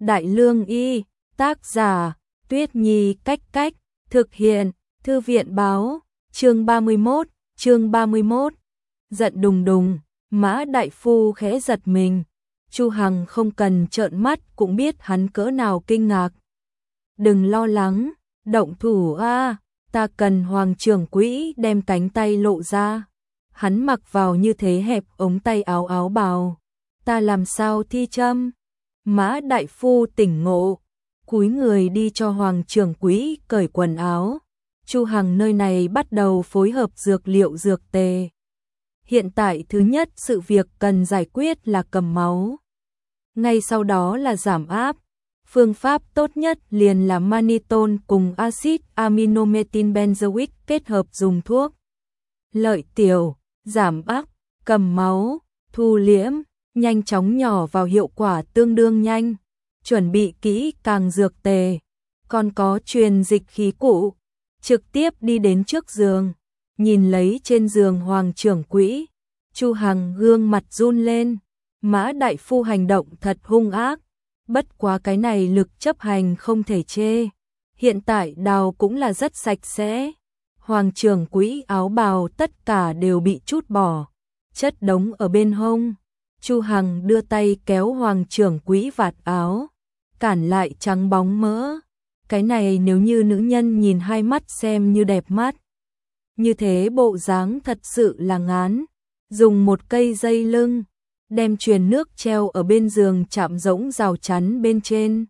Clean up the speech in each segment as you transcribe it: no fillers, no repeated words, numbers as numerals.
Đại Lương Y, tác giả, Tuyết Nhi cách, thực hiện, Thư viện báo, chương 31, giận đùng đùng, Mã Đại Phu khẽ giật mình, Chu Hằng không cần trợn mắt cũng biết hắn cỡ nào kinh ngạc. Đừng lo lắng, động thủ a, ta cần Hoàng trưởng quỹ đem cánh tay lộ ra. Hắn mặc vào như thế hẹp ống tay áo bào, ta làm sao thi châm? Mã Đại Phu tỉnh ngộ, cúi người đi cho Hoàng trưởng quỹ cởi quần áo. Chu Hằng nơi này bắt đầu phối hợp dược liệu dược tề. Hiện tại thứ nhất sự việc cần giải quyết là cầm máu. Ngay sau đó là giảm áp. Phương pháp tốt nhất liền là mannitol cùng axit aminomethyl benzoic kết hợp dùng thuốc. Lợi tiểu, giảm áp, cầm máu, thu liễm, nhanh chóng nhỏ vào hiệu quả tương đương nhanh. Chuẩn bị kỹ càng dược tề, còn có truyền dịch khí cụ. Trực tiếp đi đến trước giường, nhìn lấy trên giường Hoàng trưởng quỹ. Chu Hằng gương mặt run lên, Mã Đại Phu hành động thật hung ác. Bất quá cái này lực chấp hành không thể chê. Hiện tại đào cũng là rất sạch sẽ. Hoàng trưởng quỹ áo bào tất cả đều bị trút bỏ, chất đống ở bên hông. Chu Hằng đưa tay kéo Hoàng trưởng quỹ vạt áo, cản lại trắng bóng mỡ. Cái này nếu như nữ nhân nhìn hai mắt xem như đẹp mắt. Như thế bộ dáng thật sự là ngán. Dùng một cây dây lưng, đem truyền nước treo ở bên giường chạm rỗng rào chắn bên trên.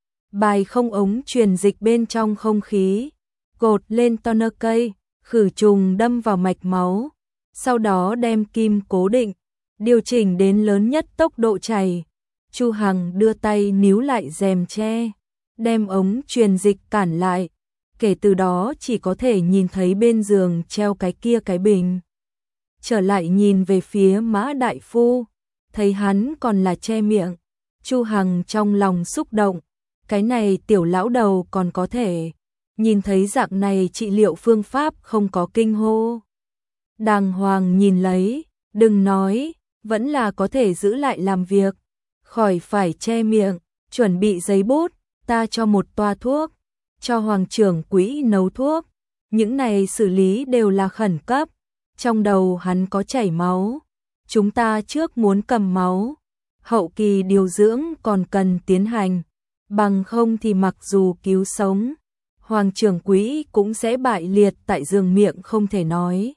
Bài không ống truyền dịch bên trong không khí, gột lên toner cây, khử trùng đâm vào mạch máu. Sau đó đem kim cố định, điều chỉnh đến lớn nhất tốc độ chảy. Chu Hằng đưa tay níu lại rèm tre, đem ống truyền dịch cản lại. Kể từ đó chỉ có thể nhìn thấy bên giường treo cái kia cái bình. Trở lại nhìn về phía Mã Đại Phu, thấy hắn còn là che miệng. Chu Hằng trong lòng xúc động, cái này tiểu lão đầu còn có thể. Nhìn thấy dạng này trị liệu phương pháp không có kinh hô. Đàng hoàng nhìn lấy, đừng nói, vẫn là có thể giữ lại làm việc. Khỏi phải che miệng, chuẩn bị giấy bút, ta cho một toa thuốc, cho Hoàng trưởng quỹ nấu thuốc. Những này xử lý đều là khẩn cấp. Trong đầu hắn có chảy máu. Chúng ta trước muốn cầm máu, hậu kỳ điều dưỡng còn cần tiến hành. Bằng không thì mặc dù cứu sống, Hoàng trưởng quỹ cũng sẽ bại liệt tại giường miệng không thể nói.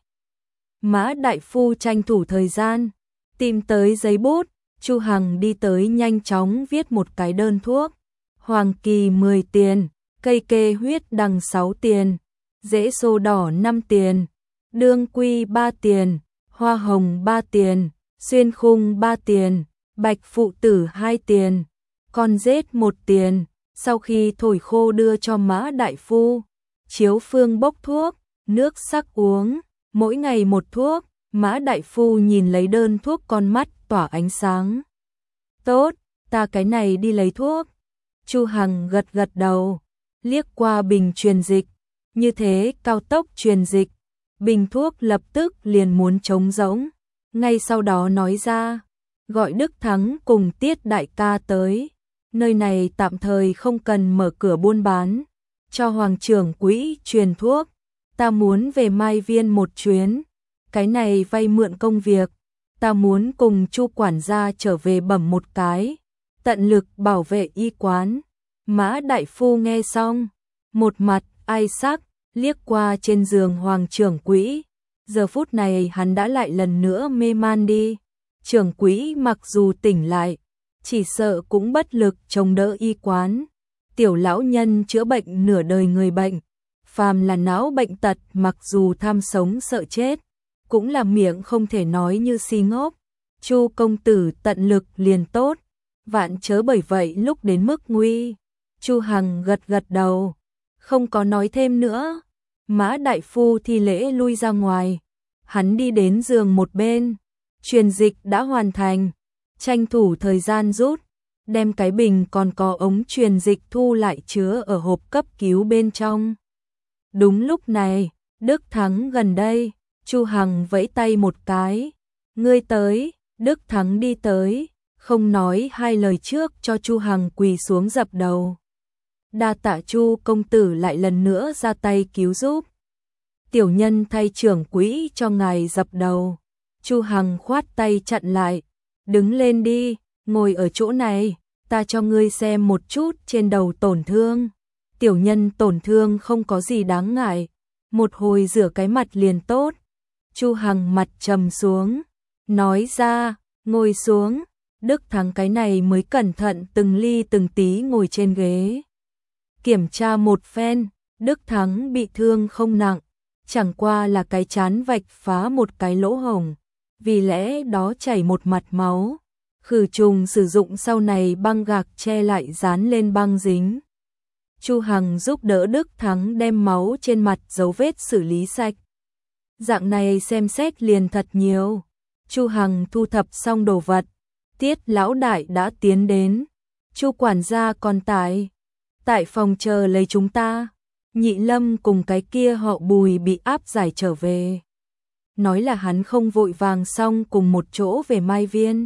Mã Đại Phu tranh thủ thời gian, tìm tới giấy bút. Chu Hằng đi tới nhanh chóng viết một cái đơn thuốc. Hoàng kỳ 10 tiền, cây kê huyết đằng 6 tiền, rễ xô đỏ 5 tiền, đương quy 3 tiền, hoa hồng 3 tiền, xuyên khung 3 tiền, bạch phụ tử 2 tiền, con rết 1 tiền. Sau khi thổi khô đưa cho Mã Đại Phu, chiếu phương bốc thuốc, nước sắc uống, mỗi ngày một thuốc. Mã Đại Phu nhìn lấy đơn thuốc con mắt tỏa ánh sáng. Tốt, ta cái này đi lấy thuốc. Chu Hằng gật đầu, liếc qua bình truyền dịch, như thế cao tốc truyền dịch. Bình thuốc lập tức liền muốn trống rỗng, ngay sau đó nói ra, gọi Đức Thắng cùng Tiết đại ca tới. Nơi này tạm thời không cần mở cửa buôn bán, cho Hoàng trưởng quỹ truyền thuốc. Ta muốn về Mai Viên một chuyến, cái này vay mượn công việc. Ta muốn cùng Chu quản gia trở về bẩm một cái, tận lực bảo vệ y quán. Mã Đại Phu nghe xong, một mặt ai sắc, liếc qua trên giường Hoàng trưởng quỹ. Giờ phút này hắn đã lại lần nữa mê man đi. Trưởng quỹ mặc dù tỉnh lại, chỉ sợ cũng bất lực chống đỡ y quán. Tiểu lão nhân chữa bệnh nửa đời người bệnh, phàm là não bệnh tật mặc dù tham sống sợ chết, cũng là miệng không thể nói như si ngốc. Chu công tử tận lực liền tốt, vạn chớ bởi vậy lúc đến mức nguy. Chu Hằng gật đầu, không có nói thêm nữa. Mã Đại Phu thi lễ lui ra ngoài, hắn đi đến giường một bên. Truyền dịch đã hoàn thành, tranh thủ thời gian rút, đem cái bình còn có ống truyền dịch thu lại chứa ở hộp cấp cứu bên trong. Đúng lúc này, Đức Thắng gần đây. Chu Hằng vẫy tay một cái, ngươi tới. Đức Thắng đi tới, không nói hai lời trước cho Chu Hằng quỳ xuống dập đầu. Đa tạ Chu công tử lại lần nữa ra tay cứu giúp. Tiểu nhân thay trưởng quỹ cho ngài dập đầu. Chu Hằng khoát tay chặn lại. Đứng lên đi, ngồi ở chỗ này, ta cho ngươi xem một chút trên đầu tổn thương. Tiểu nhân tổn thương không có gì đáng ngại, một hồi rửa cái mặt liền tốt. Chu Hằng mặt trầm xuống, nói ra, ngồi xuống. Đức Thắng cái này mới cẩn thận từng ly từng tí ngồi trên ghế. Kiểm tra một phen, Đức Thắng bị thương không nặng, chẳng qua là cái trán vạch phá một cái lỗ hổng, vì lẽ đó chảy một mặt máu. Khử trùng sử dụng sau này băng gạc che lại dán lên băng dính. Chu Hằng giúp đỡ Đức Thắng đem máu trên mặt dấu vết xử lý sạch. Dạng này xem xét liền thật nhiều. Chu Hằng thu thập xong đồ vật, Tiết lão đại đã tiến đến. Chu quản gia còn tại phòng chờ lấy chúng ta. Nhị Lâm cùng cái kia họ Bùi bị áp giải trở về. Nói là hắn không vội vàng xong cùng một chỗ về Mai Viên.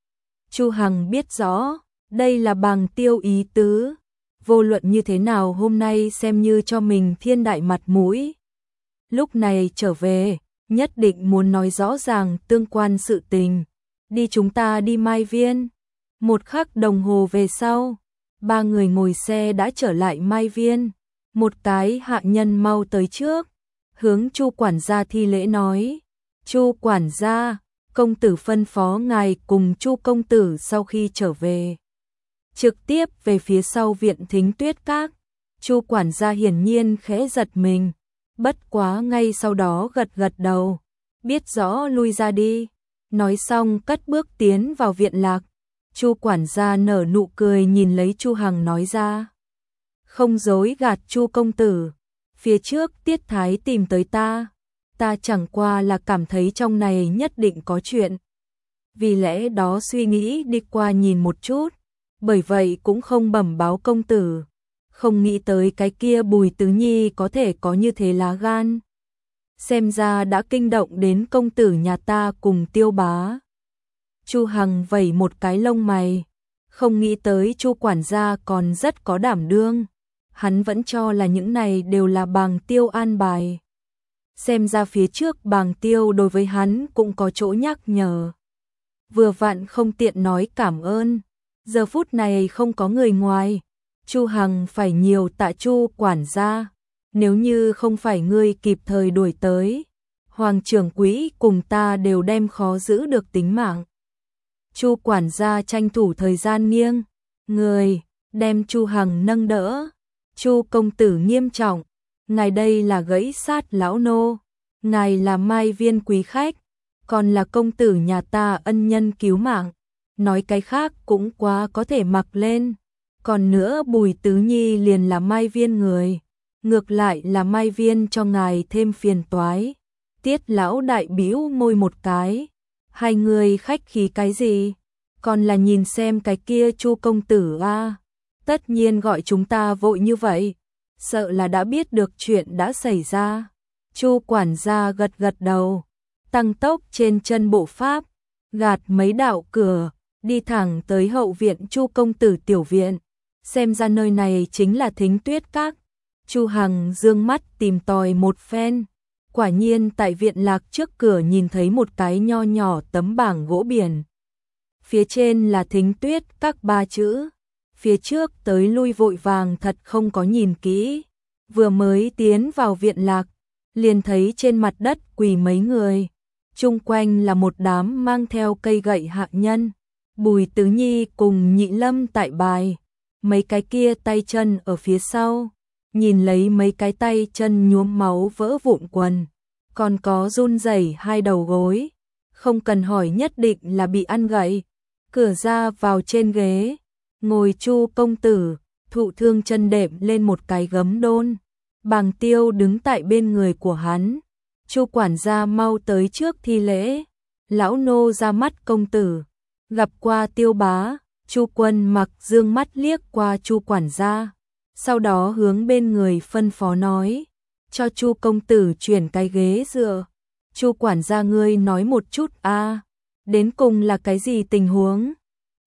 Chu Hằng biết rõ, đây là Bàng Tiêu ý tứ. Vô luận như thế nào hôm nay xem như cho mình thiên đại mặt mũi. Lúc này trở về, nhất định muốn nói rõ ràng tương quan sự tình. Đi chúng ta đi Mai Viên. Một khắc đồng hồ về sau, ba người ngồi xe đã trở lại Mai Viên. Một cái hạ nhân mau tới trước, hướng Chu quản gia thi lễ nói. Chu quản gia, công tử phân phó ngài cùng Chu công tử sau khi trở về trực tiếp về phía sau viện Thính Tuyết Các. Chu quản gia hiển nhiên khẽ giật mình, bất quá ngay sau đó gật gật đầu, biết rõ lui ra đi. Nói xong cất bước tiến vào viện lạc. Chu quản gia nở nụ cười nhìn lấy Chu Hằng nói ra. Không dối gạt Chu công tử, phía trước Tiết Thái tìm tới ta chẳng qua là cảm thấy trong này nhất định có chuyện. Vì lẽ đó suy nghĩ đi qua nhìn một chút, bởi vậy cũng không bẩm báo công tử. Không nghĩ tới cái kia Bùi Tứ Nhi có thể có như thế lá gan. Xem ra đã kinh động đến công tử nhà ta cùng Tiêu bá. Chu Hằng vẩy một cái lông mày, không nghĩ tới Chu quản gia còn rất có đảm đương. Hắn vẫn cho là những này đều là Bàng Tiêu an bài. Xem ra phía trước Bàng Tiêu đối với hắn cũng có chỗ nhắc nhở. Vừa vặn không tiện nói cảm ơn. Giờ phút này không có người ngoài. Chu Hằng phải nhiều tạ Chu quản gia. Nếu như không phải ngươi kịp thời đuổi tới, Hoàng trưởng quỹ cùng ta đều đem khó giữ được tính mạng. Chu quản gia tranh thủ thời gian nghiêng người, đem Chu Hằng nâng đỡ. Chu công tử nghiêm trọng, ngài đây là gãy sát lão nô, ngài là Mai Viên quý khách, còn là công tử nhà ta ân nhân cứu mạng, nói cái khác cũng quá có thể mặc lên. Còn nữa Bùi Tứ Nhi liền là Mai Viên người, ngược lại là Mai Viên cho ngài thêm phiền toái. Tiết lão đại bĩu môi một cái, hai người khách khí cái gì, còn là nhìn xem cái kia Chu công tử a. Tất nhiên gọi chúng ta vội như vậy, sợ là đã biết được chuyện đã xảy ra. Chu quản gia gật gật đầu, tăng tốc trên chân bộ pháp, gạt mấy đạo cửa, đi thẳng tới hậu viện Chu công tử tiểu viện. Xem ra nơi này chính là Thính Tuyết Các. Chu Hằng dương mắt tìm tòi một phen, quả nhiên tại viện lạc trước cửa nhìn thấy một cái nho nhỏ tấm bảng gỗ biển. Phía trên là Thính Tuyết Các ba chữ. Phía trước tới lui vội vàng thật không có nhìn kỹ. Vừa mới tiến vào viện lạc, liền thấy trên mặt đất quỳ mấy người. Chung quanh là một đám mang theo cây gậy hạ nhân. Bùi Tứ Nhi cùng Nhị Lâm tại bài. Mấy cái kia tay chân ở phía sau. Nhìn lấy mấy cái tay chân nhuốm máu vỡ vụn quần. Còn có run rẩy hai đầu gối. Không cần hỏi nhất định là bị ăn gậy. Cửa ra vào trên ghế. Ngồi Chu công tử, thụ thương chân đệm lên một cái gấm đôn. Bàng Tiêu đứng tại bên người của hắn. Chu quản gia mau tới trước thi lễ. Lão nô ra mắt công tử. Gặp qua Tiêu bá. Chu Quân mặc dương mắt liếc qua Chu quản gia. Sau đó hướng bên người phân phó nói. Cho Chu công tử chuyển cái ghế dựa. Chu quản gia ngươi nói một chút a, đến cùng là cái gì tình huống?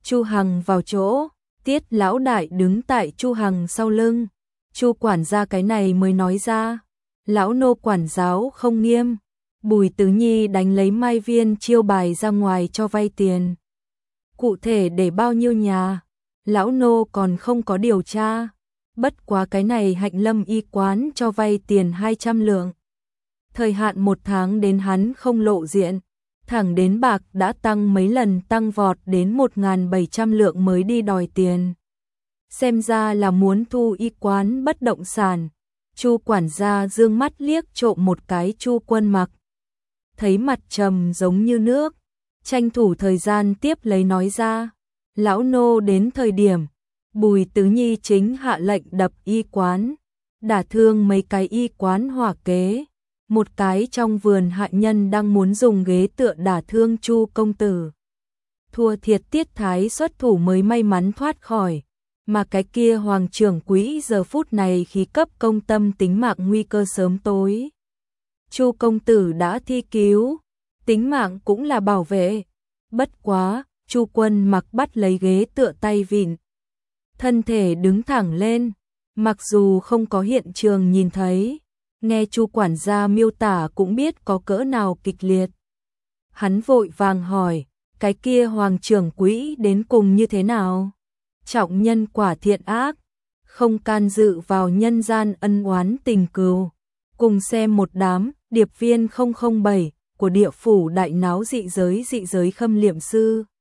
Chu Hằng vào chỗ, Tiết lão đại đứng tại Chu Hằng sau lưng. Chu quản gia cái này mới nói ra, lão nô quản giáo không nghiêm. Bùi Tứ Nhi đánh lấy Mai Viên chiêu bài ra ngoài cho vay tiền. Cụ thể để bao nhiêu nhà, lão nô còn không có điều tra. Bất quá cái này Hạnh Lâm y quán cho vay tiền 200 lượng. Thời hạn 1 tháng đến hắn không lộ diện, thẳng đến bạc đã tăng mấy lần, tăng vọt đến 1.700 lượng mới đi đòi tiền. Xem ra là muốn thu y quán bất động sản. Chu quản gia dương mắt liếc trộm một cái Chu Quân Mặc. Thấy mặt trầm giống như nước, tranh thủ thời gian tiếp lấy nói ra, lão nô đến thời điểm, Bùi Tứ Nhi chính hạ lệnh đập y quán, đả thương mấy cái y quán hỏa kế. Một cái trong vườn hạ nhân đang muốn dùng ghế tựa đả thương Chu công tử. Thua thiệt Tiết thái xuất thủ mới may mắn thoát khỏi, mà cái kia hoàng trưởng quỹ giờ phút này khí cấp công tâm tính mạng nguy cơ sớm tối. Chu công tử đã thi cứu, tính mạng cũng là bảo vệ. Bất quá, Chu Quân Mặc bắt lấy ghế tựa tay vịn, thân thể đứng thẳng lên, mặc dù không có hiện trường nhìn thấy, nghe Chu quản gia miêu tả cũng biết có cỡ nào kịch liệt. Hắn vội vàng hỏi, cái kia hoàng trưởng quỹ đến cùng như thế nào? Trọng nhân quả thiện ác, không can dự vào nhân gian ân oán tình cừu. Cùng xem một đám điệp viên 007 của địa phủ đại náo dị giới khâm liệm sư.